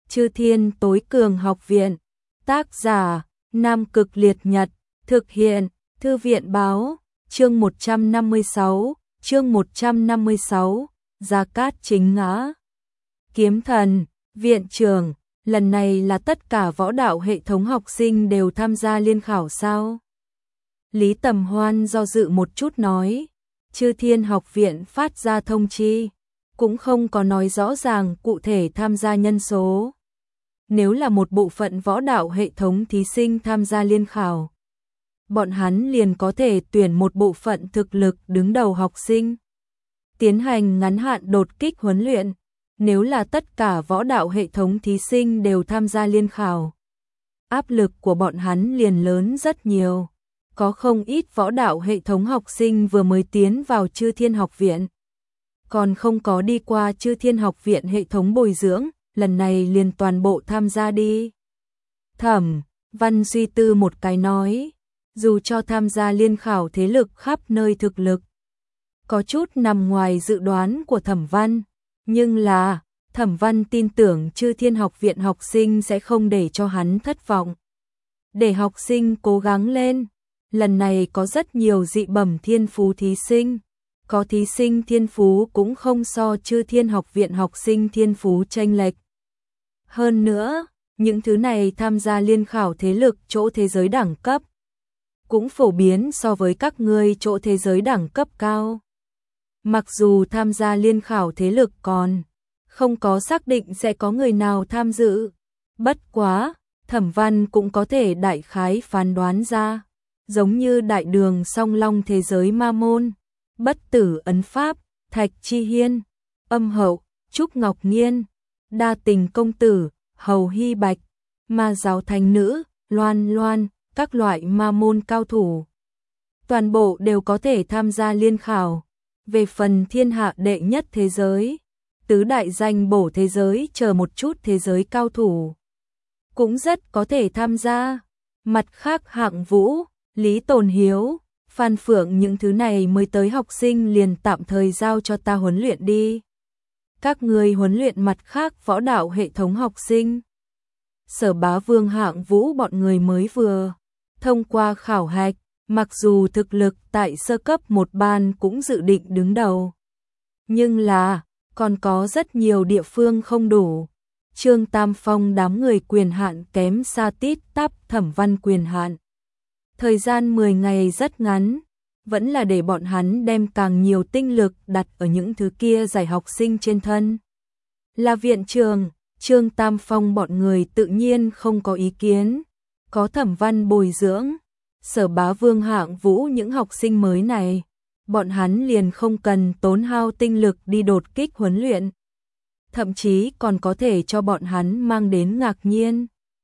Chư Thiên Tối Cường Học Viện. Tác giả: Nam Cực Liệt Nhật. Thực hiện: Thư viện báo. Chương 156. Gia Cát Chính Ngã. Kiếm Thần. Viện trưởng, lần này là tất cả võ đạo hệ thống học sinh đều tham gia liên khảo sao? Lý Tầm Hoan do dự một chút nói. Chư Thiên Học Viện phát ra thông chi, cũng không có nói rõ ràng cụ thể tham gia nhân số. Nếu là một bộ phận võ đạo hệ thống thí sinh tham gia liên khảo, bọn hắn liền có thể tuyển một bộ phận thực lực đứng đầu học sinh, tiến hành ngắn hạn đột kích huấn luyện. Nếu là tất cả võ đạo hệ thống thí sinh đều tham gia liên khảo, áp lực của bọn hắn liền lớn rất nhiều. Có không ít võ đạo hệ thống học sinh vừa mới tiến vào Chư Thiên Học Viện, còn không có đi qua Chư Thiên Học Viện hệ thống bồi dưỡng, lần này liền toàn bộ tham gia đi. Thẩm Văn suy tư một cái nói, dù cho tham gia liên khảo thế lực khắp nơi thực lực có chút nằm ngoài dự đoán của Thẩm Văn, nhưng là Thẩm Văn tin tưởng Chư Thiên Học Viện học sinh sẽ không để cho hắn thất vọng. Để học sinh cố gắng lên. Lần này có rất nhiều dị bẩm thiên phú thí sinh, có thí sinh thiên phú cũng không so Chư Thiên Học Viện học sinh thiên phú chênh lệch. Hơn nữa, những thứ này tham gia liên khảo thế lực chỗ thế giới đẳng cấp cũng phổ biến so với các ngươi chỗ thế giới đẳng cấp cao. Mặc dù tham gia liên khảo thế lực còn không có xác định sẽ có người nào tham dự, bất quá, Thẩm Văn cũng có thể đại khái phán đoán ra. Giống như Đại Đường Song Long thế giới Ma Môn, Bất Tử Ấn Pháp, Thạch Chi Hiên, Âm Hậu, Trúc Ngọc Nhiên, Đa Tình Công Tử, Hầu Hy Bạch, Ma Giáo Thánh Nữ, Loan Loan, các loại ma môn cao thủ. Toàn bộ đều có thể tham gia liên khảo. Về phần thiên hạ đệ nhất thế giới, tứ đại danh bổ thế giới chờ một chút thế giới cao thủ, cũng rất có thể tham gia. Mặt khác Hạng Vũ, Lý Tồn Hiếu, Phan Phượng những thứ này mới tới học sinh liền tạm thời giao cho ta huấn luyện đi. Các người huấn luyện mặt khác võ đạo hệ thống học sinh. Sở Bá Vương Hạng Vũ bọn người mới vừa thông qua khảo hạch, mặc dù thực lực tại sơ cấp một ban cũng dự định đứng đầu, nhưng là còn có rất nhiều địa phương không đủ. Trương Tam Phong đám người quyền hạn kém xa tít tắp Thẩm Văn quyền hạn. Thời gian 10 ngày rất ngắn, vẫn là để bọn hắn đem càng nhiều tinh lực đặt ở những thứ kia giải học sinh trên thân. Là viện trường, Trương Tam Phong bọn người tự nhiên không có ý kiến, có Thẩm Văn bồi dưỡng, Sở Bá Vương Hạng Vũ những học sinh mới này, bọn hắn liền không cần tốn hao tinh lực đi đột kích huấn luyện, thậm chí còn có thể cho bọn hắn mang đến ngạc nhiên.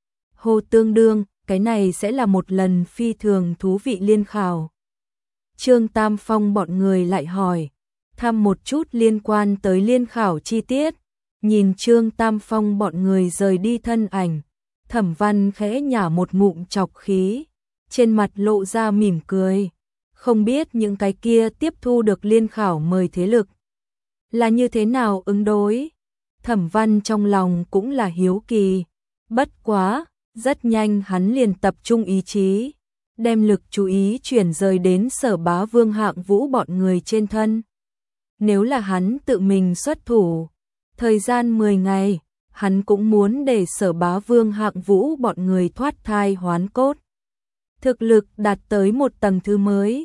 Hồ tương đương, cái này sẽ là một lần phi thường thú vị liên khảo. Trương Tam Phong bọn người lại hỏi, thăm một chút liên quan tới liên khảo chi tiết. Nhìn Trương Tam Phong bọn người rời đi thân ảnh, Thẩm Văn khẽ nhả một ngụm chọc khí, trên mặt lộ ra mỉm cười. Không biết những cái kia tiếp thu được liên khảo mời thế lực là như thế nào ứng đối. Thẩm Văn trong lòng cũng là hiếu kỳ, bất quá rất nhanh hắn liền tập trung ý chí, đem lực chú ý chuyển rời đến Sở Bá Vương Hạng Vũ bọn người trên thân. Nếu là hắn tự mình xuất thủ, thời gian 10 ngày, hắn cũng muốn để Sở Bá Vương Hạng Vũ bọn người thoát thai hoán cốt. Thực lực đạt tới một tầng thứ mới.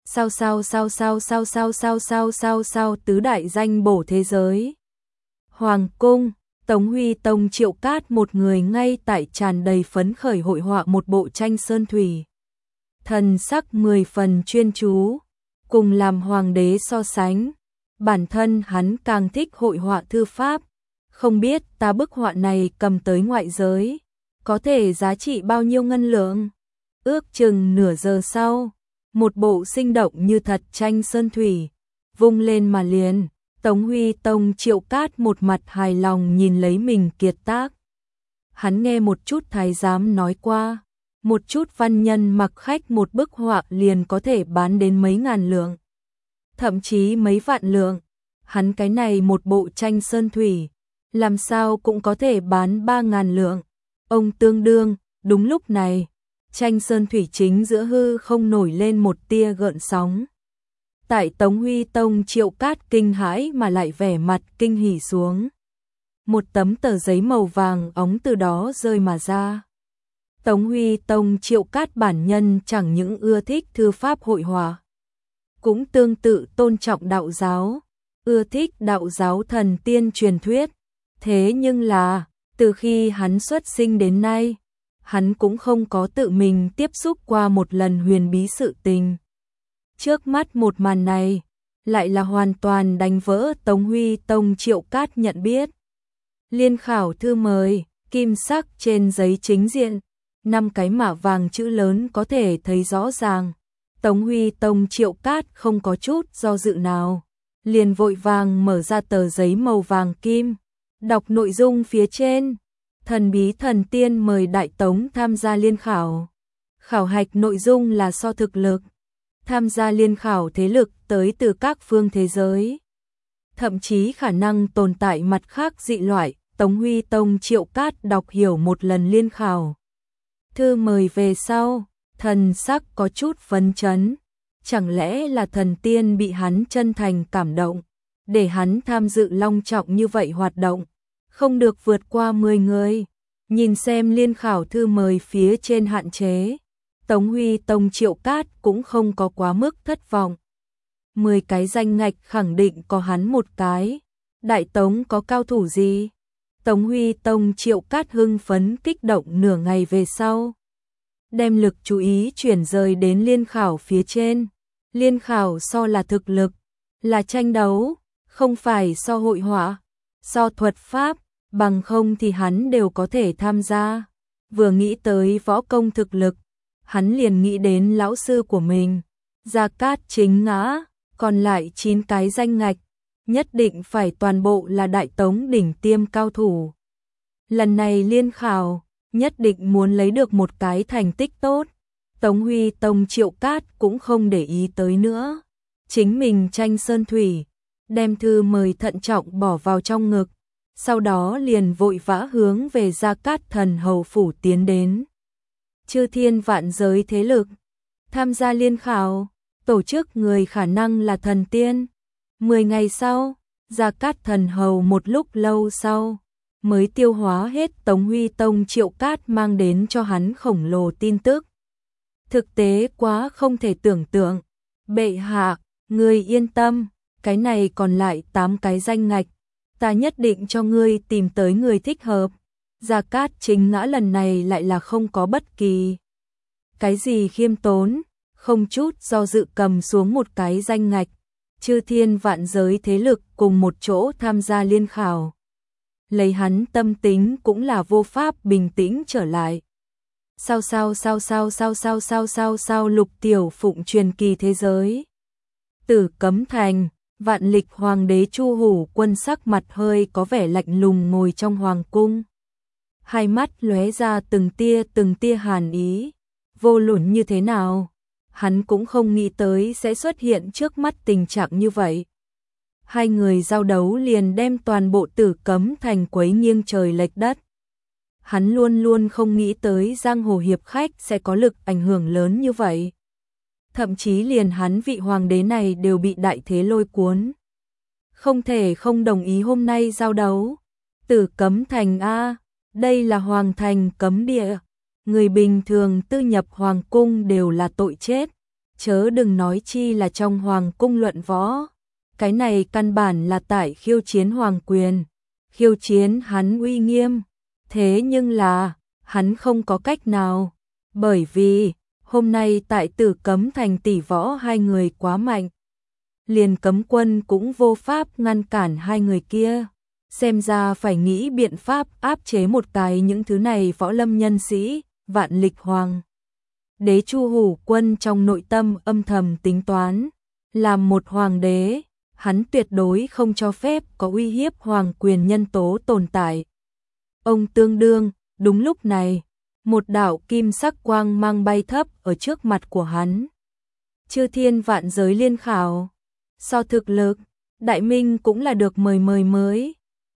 Sao tứ đại danh bổ thế giới. Hoàng cung, Tống Huy Tông Triệu Cát một người ngay tại tràn đầy phấn khởi hội họa một bộ tranh sơn thủy. Thần sắc 10 phần chuyên chú, cùng làm hoàng đế so sánh. Bản thân hắn càng thích hội họa thư pháp. Không biết ta bức họa này cầm tới ngoại giới, có thể giá trị bao nhiêu ngân lượng? Ước chừng nửa giờ sau, một bộ sinh động như thật tranh sơn thủy, vung lên mà liền. Tống Huy Tông Triệu Cát một mặt hài lòng nhìn lấy mình kiệt tác. Hắn nghe một chút thái giám nói qua, một chút văn nhân mặc khách một bức họa liền có thể bán đến mấy ngàn lượng, thậm chí mấy vạn lượng. Hắn cái này một bộ tranh sơn thủy, làm sao cũng có thể bán 3.000 lượng. Ông tương đương, đúng lúc này, tranh sơn thủy chính giữa hư không nổi lên một tia gợn sóng. Tại Tống Huy Tông Triệu Cát kinh hãi mà lại vẻ mặt kinh hỉ xuống. Một tấm tờ giấy màu vàng óng từ đó rơi mà ra. Tống Huy Tông Triệu Cát bản nhân chẳng những ưa thích thư pháp hội họa, cũng tương tự tôn trọng đạo giáo, ưa thích đạo giáo thần tiên truyền thuyết. Thế nhưng là, từ khi hắn xuất sinh đến nay, hắn cũng không có tự mình tiếp xúc qua một lần huyền bí sự tình. Trước mắt một màn này, lại là hoàn toàn đánh vỡ Tống Huy Tông Triệu Cát nhận biết. Liên khảo thư mời, kim sắc trên giấy chính diện, 5 cái mã vàng chữ lớn có thể thấy rõ ràng. Tống Huy Tông Triệu Cát không có chút do dự nào, liền vội vàng mở ra tờ giấy màu vàng kim, đọc nội dung phía trên. Thần bí thần tiên mời Đại Tống tham gia liên khảo. Khảo hạch nội dung là so thực lực. Tham gia liên khảo thế lực tới từ các phương thế giới. Thậm chí khả năng tồn tại mặt khác dị loại. Tống Huy Tông Triệu Cát đọc hiểu một lần liên khảo thư mời về sau, thần sắc có chút phấn chấn. Chẳng lẽ là thần tiên bị hắn chân thành cảm động, để hắn tham dự long trọng như vậy hoạt động, không được vượt qua 10 người. Nhìn xem liên khảo thư mời phía trên hạn chế, Tống Huy Tông Triệu Cát cũng không có quá mức thất vọng. 10 cái danh ngạch khẳng định có hắn một cái. Đại Tống có cao thủ gì? Tống Huy Tông Triệu Cát hưng phấn kích động nửa ngày về sau, đem lực chú ý chuyển rời đến liên khảo phía trên. Liên khảo so là thực lực, là tranh đấu, không phải so hội họa, so thuật pháp, bằng không thì hắn đều có thể tham gia. Vừa nghĩ tới võ công thực lực, hắn liền nghĩ đến lão sư của mình, Gia Cát Chính Ngã. Còn lại 9 cái danh ngạch, nhất định phải toàn bộ là Đại Tống đỉnh tiêm cao thủ. Lần này liên khảo, nhất định muốn lấy được một cái thành tích tốt. Tống Huy Tông Triệu Cát cũng không để ý tới nữa. Chính mình tranh sơn thủy, đem thư mời thận trọng bỏ vào trong ngực, sau đó liền vội vã hướng về Gia Cát Thần Hầu phủ tiến đến. Chư thiên vạn giới thế lực, tham gia liên khảo, tổ chức người khả năng là thần tiên. 10 ngày sau, Gia Cát Thần Hầu một lúc lâu sau, mới tiêu hóa hết Tống Huy Tông Triệu Cát mang đến cho hắn khổng lồ tin tức. Thực tế quá không thể tưởng tượng. Bệ hạ, ngươi yên tâm, cái này còn lại 8 cái danh ngạch, ta nhất định cho ngươi tìm tới người thích hợp. Gia Cát Chính Ngã lần này lại là không có bất kỳ cái gì khiêm tốn, không chút do dự cầm xuống một cái danh ngạch. Chư thiên vạn giới thế lực cùng một chỗ tham gia liên khảo. Lấy hắn tâm tính cũng là vô pháp bình tĩnh trở lại. Sao Lục Tiểu Phụng truyền kỳ thế giới. Tử Cấm Thành, Vạn Lịch Hoàng đế Chu Hủ Quân sắc mặt hơi có vẻ lạnh lùng ngồi trong hoàng cung. Hai mắt lóe ra từng tia hàn ý. Vô luận như thế nào, hắn cũng không nghĩ tới sẽ xuất hiện trước mắt tình trạng như vậy. Hai người giao đấu liền đem toàn bộ Tử Cấm Thành quấy nghiêng trời lệch đất. Hắn luôn luôn không nghĩ tới giang hồ hiệp khách sẽ có lực ảnh hưởng lớn như vậy. Thậm chí liền hắn vị hoàng đế này đều bị đại thế lôi cuốn. Không thể không đồng ý hôm nay giao đấu. Tử Cấm Thành a, đây là hoàng thành cấm địa. Người bình thường tư nhập hoàng cung đều là tội chết. Chớ đừng nói chi là trong hoàng cung luận võ. Cái này căn bản là tại khiêu chiến hoàng quyền, khiêu chiến hắn uy nghiêm. Thế nhưng là, hắn không có cách nào, bởi vì, hôm nay tại Tử Cấm Thành tỷ võ hai người quá mạnh. Liền cấm quân cũng vô pháp ngăn cản hai người kia, xem ra phải nghĩ biện pháp áp chế một cái những thứ này võ lâm nhân sĩ. Vạn Lịch Hoàng đế Chu Hủ Quân trong nội tâm âm thầm tính toán, làm một hoàng đế, hắn tuyệt đối không cho phép có uy hiếp hoàng quyền nhân tố tồn tại. Ông tương đương, đúng lúc này, một đạo kim sắc quang mang bay thấp ở trước mặt của hắn. Chư thiên vạn giới liên khảo, so thực lực, Đại Minh cũng là được mời mới.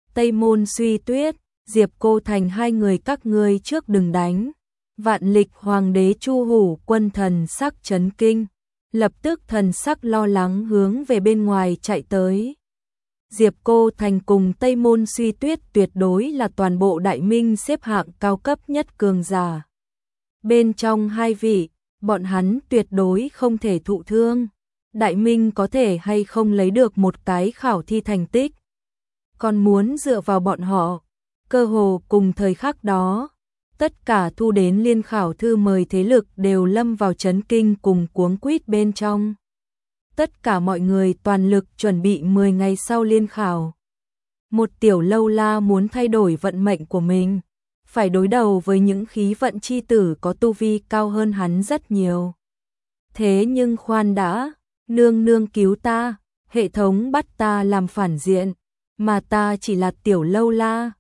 Tây Môn Suy Tuyết, Diệp Cô Thành hai người các ngươi trước đừng đánh. Vạn Lịch Hoàng đế Chu Hủ Quân thần sắc chấn kinh, lập tức thần sắc lo lắng hướng về bên ngoài chạy tới. Diệp Cô Thành cùng Tây Môn Suy Tuyết tuyệt đối là toàn bộ Đại Minh xếp hạng cao cấp nhất cường giả. Bên trong hai vị, bọn hắn tuyệt đối không thể thụ thương. Đại Minh có thể hay không lấy được một cái khảo thi thành tích, còn muốn dựa vào bọn họ. Cơ hồ cùng thời khắc đó, tất cả thu đến liên khảo thư mời thế lực đều lâm vào chấn kinh cùng cuống quýt bên trong. Tất cả mọi người toàn lực chuẩn bị 10 ngày sau liên khảo. Một tiểu lâu la muốn thay đổi vận mệnh của mình, phải đối đầu với những khí vận chi tử có tu vi cao hơn hắn rất nhiều. Thế nhưng khoan đã, nương nương cứu ta, hệ thống bắt ta làm phản diện, mà ta chỉ là tiểu lâu la.